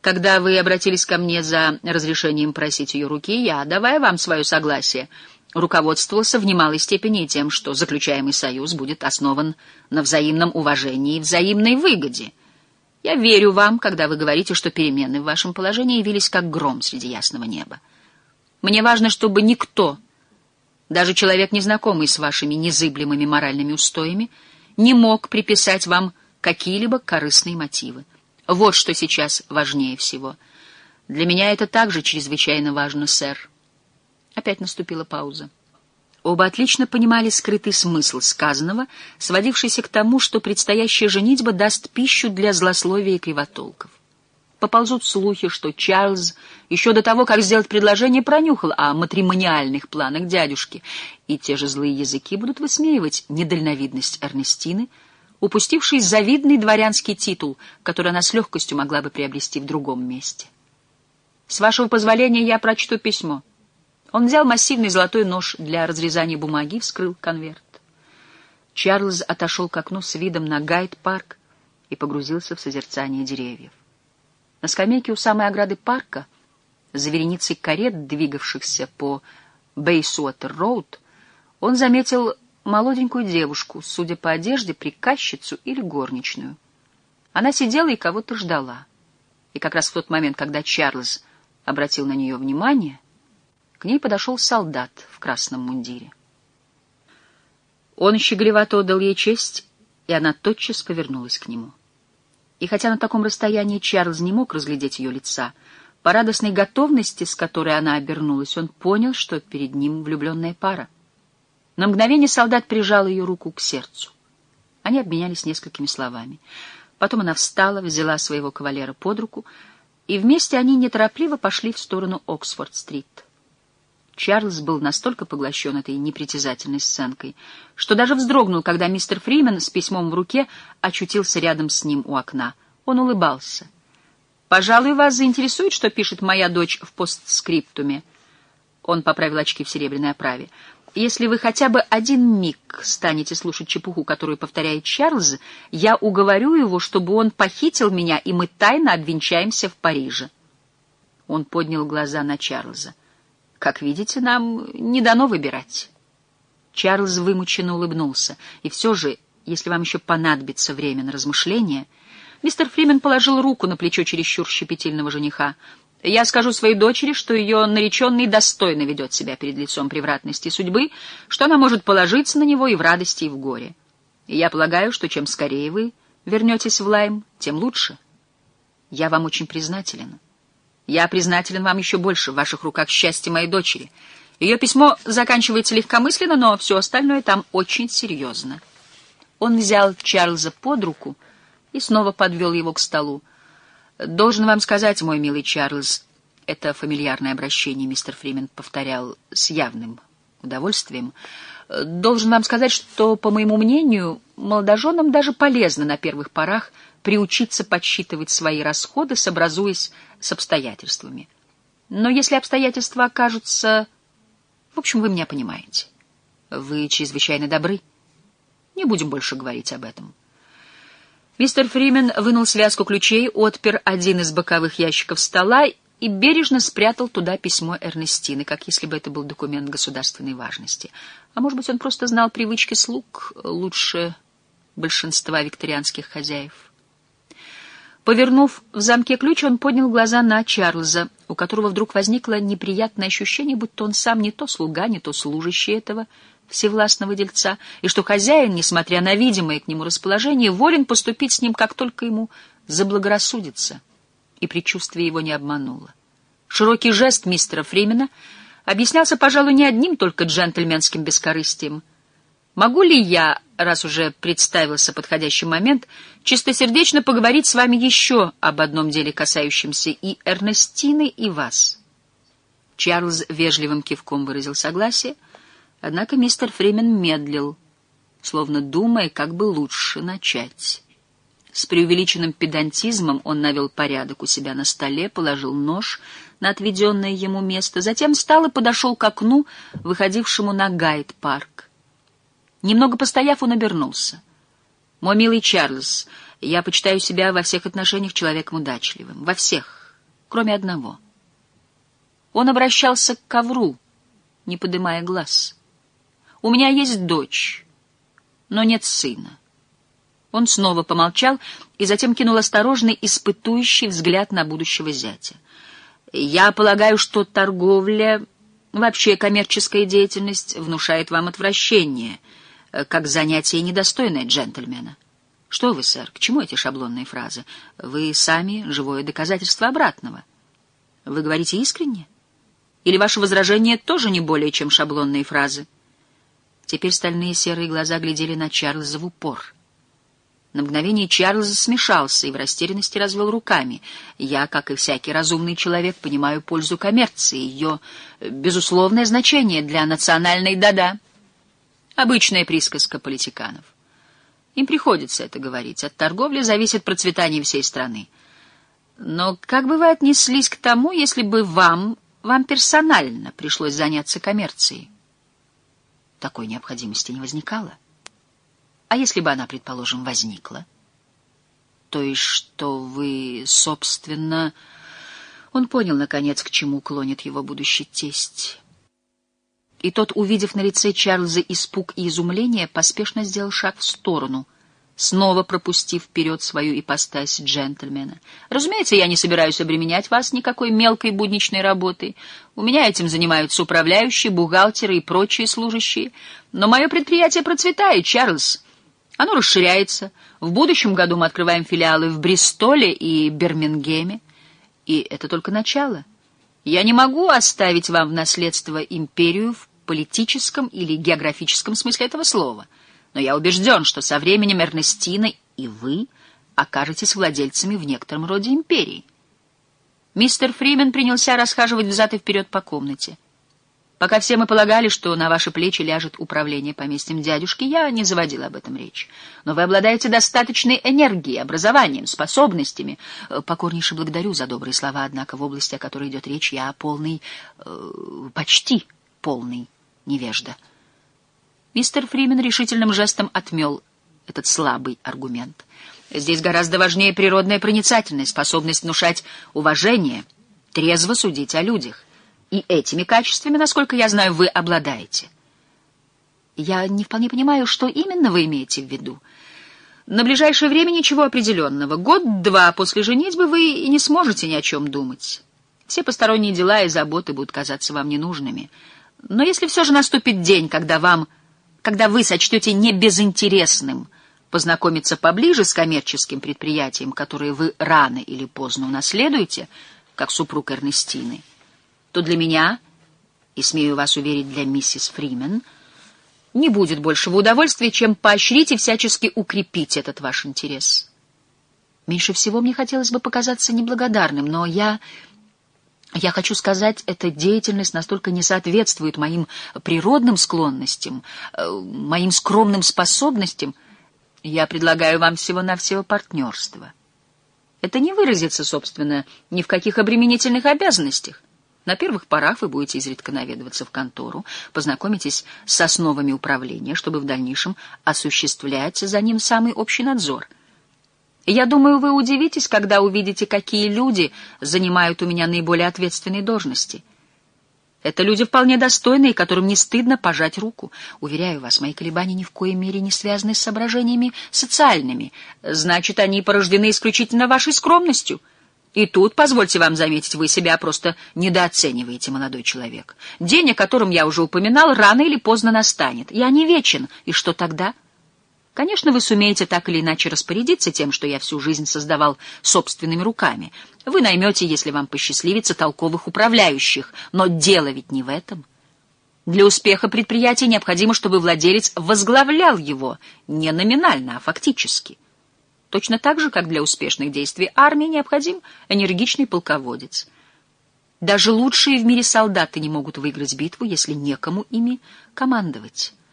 Когда вы обратились ко мне за разрешением просить ее руки, я, давая вам свое согласие, руководствовался в немалой степени тем, что заключаемый союз будет основан на взаимном уважении и взаимной выгоде. Я верю вам, когда вы говорите, что перемены в вашем положении явились как гром среди ясного неба. Мне важно, чтобы никто, даже человек, незнакомый с вашими незыблемыми моральными устоями, не мог приписать вам какие-либо корыстные мотивы. Вот что сейчас важнее всего. Для меня это также чрезвычайно важно, сэр. Опять наступила пауза. Оба отлично понимали скрытый смысл сказанного, сводившийся к тому, что предстоящая женитьба даст пищу для злословия и кривотолков. Поползут слухи, что Чарльз еще до того, как сделать предложение, пронюхал о матримониальных планах дядюшки, и те же злые языки будут высмеивать недальновидность Эрнестины, упустившей завидный дворянский титул, который она с легкостью могла бы приобрести в другом месте. «С вашего позволения я прочту письмо». Он взял массивный золотой нож для разрезания бумаги и вскрыл конверт. Чарльз отошел к окну с видом на Гайд-парк и погрузился в созерцание деревьев. На скамейке у самой ограды парка, за вереницей карет, двигавшихся по Бейсуотер-роуд, он заметил молоденькую девушку, судя по одежде, приказчицу или горничную. Она сидела и кого-то ждала. И как раз в тот момент, когда Чарльз обратил на нее внимание, к ней подошел солдат в красном мундире. Он щеголевато отдал ей честь, и она тотчас повернулась к нему. И хотя на таком расстоянии Чарльз не мог разглядеть ее лица, по радостной готовности, с которой она обернулась, он понял, что перед ним влюбленная пара. На мгновение солдат прижал ее руку к сердцу. Они обменялись несколькими словами. Потом она встала, взяла своего кавалера под руку, и вместе они неторопливо пошли в сторону Оксфорд-стрит. Чарльз был настолько поглощен этой непритязательной сценкой, что даже вздрогнул, когда мистер Фримен с письмом в руке очутился рядом с ним у окна. Он улыбался. «Пожалуй, вас заинтересует, что пишет моя дочь в постскриптуме». Он поправил очки в серебряной оправе. «Если вы хотя бы один миг станете слушать чепуху, которую повторяет Чарльз, я уговорю его, чтобы он похитил меня, и мы тайно обвенчаемся в Париже». Он поднял глаза на Чарльза. «Как видите, нам не дано выбирать». Чарльз вымученно улыбнулся. «И все же, если вам еще понадобится время на размышления...» Мистер Фримен положил руку на плечо чересчур щепетильного жениха. «Я скажу своей дочери, что ее нареченный достойно ведет себя перед лицом превратности судьбы, что она может положиться на него и в радости, и в горе. И я полагаю, что чем скорее вы вернетесь в Лайм, тем лучше. Я вам очень признателен. Я признателен вам еще больше, в ваших руках счастье моей дочери. Ее письмо заканчивается легкомысленно, но все остальное там очень серьезно». Он взял Чарльза под руку и снова подвел его к столу. «Должен вам сказать, мой милый Чарльз», — это фамильярное обращение мистер Фримен повторял с явным удовольствием, «должен вам сказать, что, по моему мнению, молодоженам даже полезно на первых порах приучиться подсчитывать свои расходы, сообразуясь с обстоятельствами. Но если обстоятельства окажутся... В общем, вы меня понимаете. Вы чрезвычайно добры. Не будем больше говорить об этом». Мистер Фримен вынул связку ключей, отпер один из боковых ящиков стола и бережно спрятал туда письмо Эрнестины, как если бы это был документ государственной важности. А может быть, он просто знал привычки слуг лучше большинства викторианских хозяев. Повернув в замке ключ, он поднял глаза на Чарльза, у которого вдруг возникло неприятное ощущение, будто он сам не то слуга, не то служащий этого всевластного дельца, и что хозяин, несмотря на видимое к нему расположение, волен поступить с ним, как только ему заблагорассудится, и предчувствие его не обмануло. Широкий жест мистера Фримена объяснялся, пожалуй, не одним только джентльменским бескорыстием. «Могу ли я, раз уже представился подходящий момент, чистосердечно поговорить с вами еще об одном деле, касающемся и Эрнестины, и вас?» Чарльз вежливым кивком выразил согласие, однако мистер Фримен медлил, словно думая, как бы лучше начать. С преувеличенным педантизмом он навел порядок у себя на столе, положил нож на отведенное ему место, затем встал и подошел к окну, выходившему на Гайд-парк. Немного постояв, он обернулся. «Мой милый Чарльз, я почитаю себя во всех отношениях человеком удачливым. Во всех. кроме одного. Он обращался к ковру, не поднимая глаз. «У меня есть дочь, но нет сына». Он снова помолчал и затем кинул осторожный, испытующий взгляд на будущего зятя. «Я полагаю, что торговля, вообще коммерческая деятельность, внушает вам отвращение, как занятие, недостойное джентльмена». «Что вы, сэр, к чему эти шаблонные фразы? Вы сами живое доказательство обратного. Вы говорите искренне? Или ваши возражения тоже не более, чем шаблонные фразы?» Теперь стальные серые глаза глядели на Чарльза в упор. На мгновение Чарльз смешался и в растерянности развел руками. «Я, как и всякий разумный человек, понимаю пользу коммерции, ее безусловное значение для национальной да-да. Обычная присказка политиканов. Им приходится это говорить. От торговли зависит процветание всей страны. Но как бы вы отнеслись к тому, если бы вам персонально пришлось заняться коммерцией?» Такой необходимости не возникало. А если бы она, предположим, возникла? То есть, что вы, собственно... Он понял, наконец, к чему клонит его будущий тесть. И тот, увидев на лице Чарльза испуг и изумление, поспешно сделал шаг в сторону, снова пропустив вперед свою ипостась джентльмена. «Разумеется, я не собираюсь обременять вас никакой мелкой будничной работой. У меня этим занимаются управляющие, бухгалтеры и прочие служащие. Но мое предприятие процветает, Чарльз. Оно расширяется. В будущем году мы открываем филиалы в Бристоле и Бирмингеме. И это только начало. Я не могу оставить вам в наследство империю в политическом или географическом смысле этого слова. Но я убежден, что со временем Эрнестина и вы окажетесь владельцами в некотором роде империи». Мистер Фримен принялся расхаживать взад и вперед по комнате. «Пока все мы полагали, что на ваши плечи ляжет управление поместьем дядюшки, я не заводил об этом речь. Но вы обладаете достаточной энергией, образованием, способностями. Покорнейше благодарю за добрые слова, однако в области, о которой идет речь, я полный, почти полный невежда». Мистер Фримен решительным жестом отмел этот слабый аргумент. «Здесь гораздо важнее природная проницательность, способность внушать уважение, трезво судить о людях. И этими качествами, насколько я знаю, вы обладаете». «Я не вполне понимаю, что именно вы имеете в виду. На ближайшее время ничего определенного. Год-два после женитьбы вы и не сможете ни о чем думать. Все посторонние дела и заботы будут казаться вам ненужными. Но если все же наступит день, когда вы сочтете небезынтересным познакомиться поближе с коммерческим предприятием, которое вы рано или поздно унаследуете, как супруг Эрнестины, то для меня, и, смею вас уверить, для миссис Фримен, не будет большего удовольствия, чем поощрить и всячески укрепить этот ваш интерес. Меньше всего мне хотелось бы показаться неблагодарным, но я хочу сказать, эта деятельность настолько не соответствует моим природным склонностям, моим скромным способностям. Я предлагаю вам всего-навсего партнерство. Это не выразится, собственно, ни в каких обременительных обязанностях. На первых порах вы будете изредка наведываться в контору, познакомитесь с основами управления, чтобы в дальнейшем осуществлять за ним самый общий надзор. Я думаю, вы удивитесь, когда увидите, какие люди занимают у меня наиболее ответственные должности. Это люди вполне достойные, которым не стыдно пожать руку. Уверяю вас, мои колебания ни в коей мере не связаны с соображениями социальными. Значит, они порождены исключительно вашей скромностью. И тут, позвольте вам заметить, вы себя просто недооцениваете, молодой человек. День, о котором я уже упоминал, рано или поздно настанет. Я не вечен. И что тогда? Конечно, вы сумеете так или иначе распорядиться тем, что я всю жизнь создавал собственными руками. Вы наймете, если вам посчастливится, толковых управляющих. Но дело ведь не в этом. Для успеха предприятия необходимо, чтобы владелец возглавлял его не номинально, а фактически. Точно так же, как для успешных действий армии необходим энергичный полководец. Даже лучшие в мире солдаты не могут выиграть битву, если некому ими командовать.